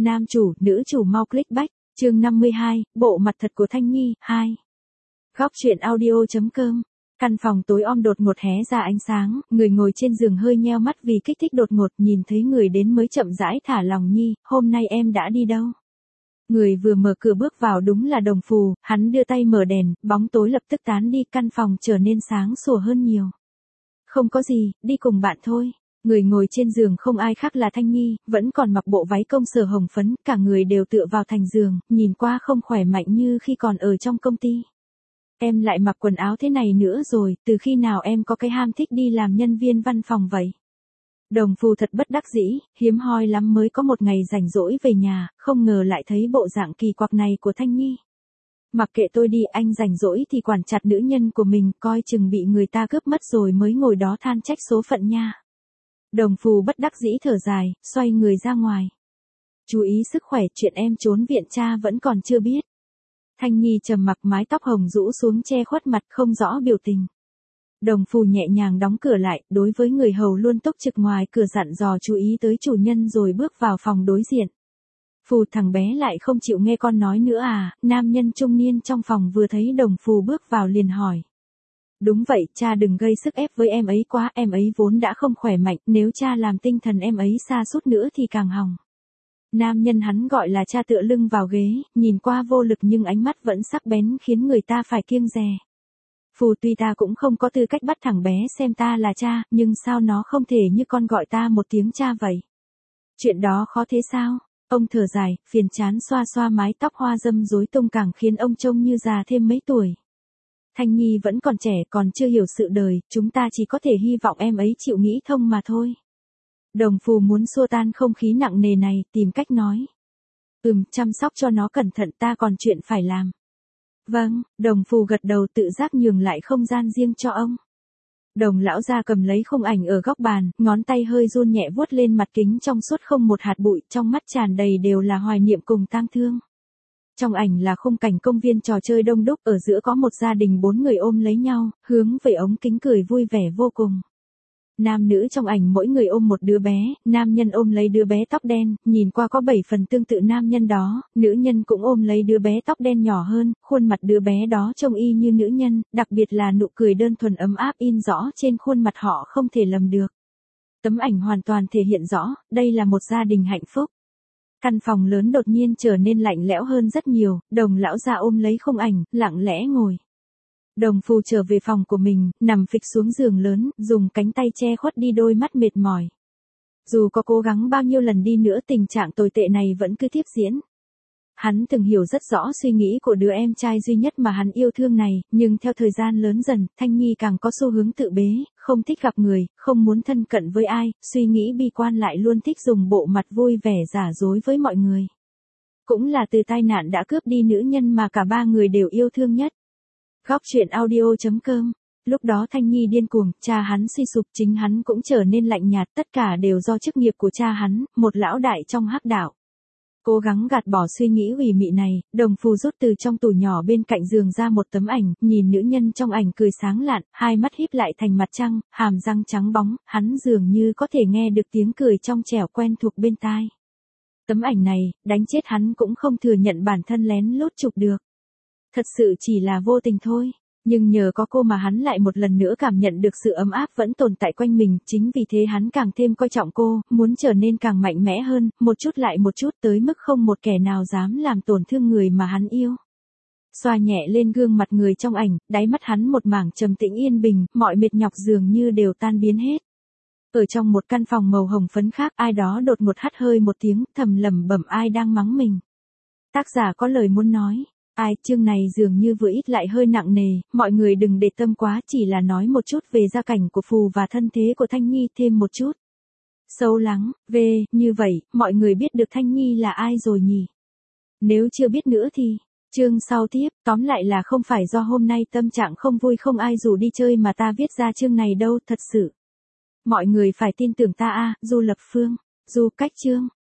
Nam chủ, nữ chủ mau click back, chương 52, bộ mặt thật của Thanh Nhi, 2. Góc truyện audio.com. Căn phòng tối om đột ngột hé ra ánh sáng, người ngồi trên giường hơi nheo mắt vì kích thích đột ngột, nhìn thấy người đến mới chậm rãi thả lòng. Nhi, hôm nay em đã đi đâu? Người vừa mở cửa bước vào đúng là Đồng Phù, hắn đưa tay mở đèn, bóng tối lập tức tán đi, căn phòng trở nên sáng sủa hơn nhiều. Không có gì, đi cùng bạn thôi. Người ngồi trên giường không ai khác là Thanh Nhi, vẫn còn mặc bộ váy công sở hồng phấn, cả người đều tựa vào thành giường, nhìn qua không khỏe mạnh như khi còn ở trong công ty. Em lại mặc quần áo thế này nữa rồi, từ khi nào em có cái ham thích đi làm nhân viên văn phòng vậy? Đồng Phù thật bất đắc dĩ, hiếm hoi lắm mới có một ngày rảnh rỗi về nhà, không ngờ lại thấy bộ dạng kỳ quặc này của Thanh Nhi. Mặc kệ tôi đi, anh rảnh rỗi thì quản chặt nữ nhân của mình, coi chừng bị người ta cướp mất rồi mới ngồi đó than trách số phận nha. Đồng Phù bất đắc dĩ thở dài, xoay người ra ngoài. Chú ý sức khỏe, chuyện em trốn viện cha vẫn còn chưa biết. Thanh Nhi trầm mặc, mái tóc hồng rũ xuống che khuất mặt, không rõ biểu tình. Đồng Phù nhẹ nhàng đóng cửa lại, đối với người hầu luôn túc trực ngoài cửa dặn dò chú ý tới chủ nhân rồi bước vào phòng đối diện. Phù, thằng bé lại không chịu nghe con nói nữa à? Nam nhân trung niên trong phòng vừa thấy Đồng Phù bước vào liền hỏi. Đúng vậy, cha đừng gây sức ép với em ấy quá, em ấy vốn đã không khỏe mạnh, nếu cha làm tinh thần em ấy sa sút nữa thì càng hỏng. Nam nhân hắn gọi là cha tựa lưng vào ghế, nhìn qua vô lực nhưng ánh mắt vẫn sắc bén khiến người ta phải kiêng dè. Phù, tuy ta cũng không có tư cách bắt thằng bé xem ta là cha, nhưng sao nó không thể như con gọi ta một tiếng cha vậy? Chuyện đó khó thế sao? Ông thở dài, phiền chán xoa xoa mái tóc hoa râm rối tung càng khiến ông trông như già thêm mấy tuổi. Thanh Nhi vẫn còn trẻ, còn chưa hiểu sự đời, chúng ta chỉ có thể hy vọng em ấy chịu nghĩ thông mà thôi. Đồng Phù muốn xua tan không khí nặng nề này, tìm cách nói. Chăm sóc cho nó cẩn thận, ta còn chuyện phải làm. Vâng, Đồng Phù gật đầu, tự giác nhường lại không gian riêng cho ông. Đồng lão gia cầm lấy khung ảnh ở góc bàn, ngón tay hơi run nhẹ vuốt lên mặt kính trong suốt không một hạt bụi, trong mắt tràn đầy đều là hoài niệm cùng tang thương. Trong ảnh là khung cảnh công viên trò chơi đông đúc, ở giữa có một gia đình 4 người ôm lấy nhau, hướng về ống kính cười vui vẻ vô cùng. Nam nữ trong ảnh mỗi người ôm một đứa bé, nam nhân ôm lấy đứa bé tóc đen, nhìn qua có 7 phần tương tự nam nhân đó, nữ nhân cũng ôm lấy đứa bé tóc đen nhỏ hơn, khuôn mặt đứa bé đó trông y như nữ nhân, đặc biệt là nụ cười đơn thuần ấm áp in rõ trên khuôn mặt họ không thể lầm được. Tấm ảnh hoàn toàn thể hiện rõ, đây là một gia đình hạnh phúc. Căn phòng lớn đột nhiên trở nên lạnh lẽo hơn rất nhiều, Đồng lão gia ôm lấy khung ảnh, lặng lẽ ngồi. Đồng Phù trở về phòng của mình, nằm phịch xuống giường lớn, dùng cánh tay che khuất đi đôi mắt mệt mỏi. Dù có cố gắng bao nhiêu lần đi nữa, tình trạng tồi tệ này vẫn cứ tiếp diễn. Hắn từng hiểu rất rõ suy nghĩ của đứa em trai duy nhất mà hắn yêu thương này, nhưng theo thời gian lớn dần, Thanh Nhi càng có xu hướng tự bế, không thích gặp người, không muốn thân cận với ai, suy nghĩ bi quan lại luôn thích dùng bộ mặt vui vẻ giả dối với mọi người. Cũng là từ tai nạn đã cướp đi nữ nhân mà cả ba người đều yêu thương nhất. Góc truyện audio.com. Lúc đó Thanh Nhi điên cuồng, cha hắn suy sụp, chính hắn cũng trở nên lạnh nhạt, tất cả đều do chức nghiệp của cha hắn, một lão đại trong hắc đạo. Cố gắng gạt bỏ suy nghĩ ủy mị này, Đồng Phù rút từ trong tủ nhỏ bên cạnh giường ra một tấm ảnh, nhìn nữ nhân trong ảnh cười sáng lạn, hai mắt híp lại thành mặt trăng, hàm răng trắng bóng, hắn dường như có thể nghe được tiếng cười trong trẻo quen thuộc bên tai. Tấm ảnh này, đánh chết hắn cũng không thừa nhận bản thân lén lút chụp được. Thật sự chỉ là vô tình thôi, nhưng nhờ có cô mà hắn lại một lần nữa cảm nhận được sự ấm áp vẫn tồn tại quanh mình, chính vì thế hắn càng thêm coi trọng cô, muốn trở nên càng mạnh mẽ hơn, một chút lại một chút tới mức không một kẻ nào dám làm tổn thương người mà hắn yêu. Xoa nhẹ lên gương mặt người trong ảnh, đáy mắt hắn một mảng trầm tĩnh yên bình, mọi mệt nhọc dường như đều tan biến hết. Ở trong một căn phòng màu hồng phấn khác, ai đó đột ngột hắt hơi một tiếng, thầm lẩm bẩm ai đang mắng mình. Tác giả có lời muốn nói. Ai, chương này dường như vừa ít lại hơi nặng nề, mọi người đừng để tâm quá, chỉ là nói một chút về gia cảnh của Phù và thân thế của Thanh Nhi thêm một chút. Sâu lắng, như vậy, mọi người biết được Thanh Nhi là ai rồi nhỉ? Nếu chưa biết nữa thì, chương sau tiếp, tóm lại là không phải do hôm nay tâm trạng không vui không ai rủ đi chơi mà ta viết ra chương này đâu, thật sự. Mọi người phải tin tưởng ta Du Lập Phương, Du Cách Chương.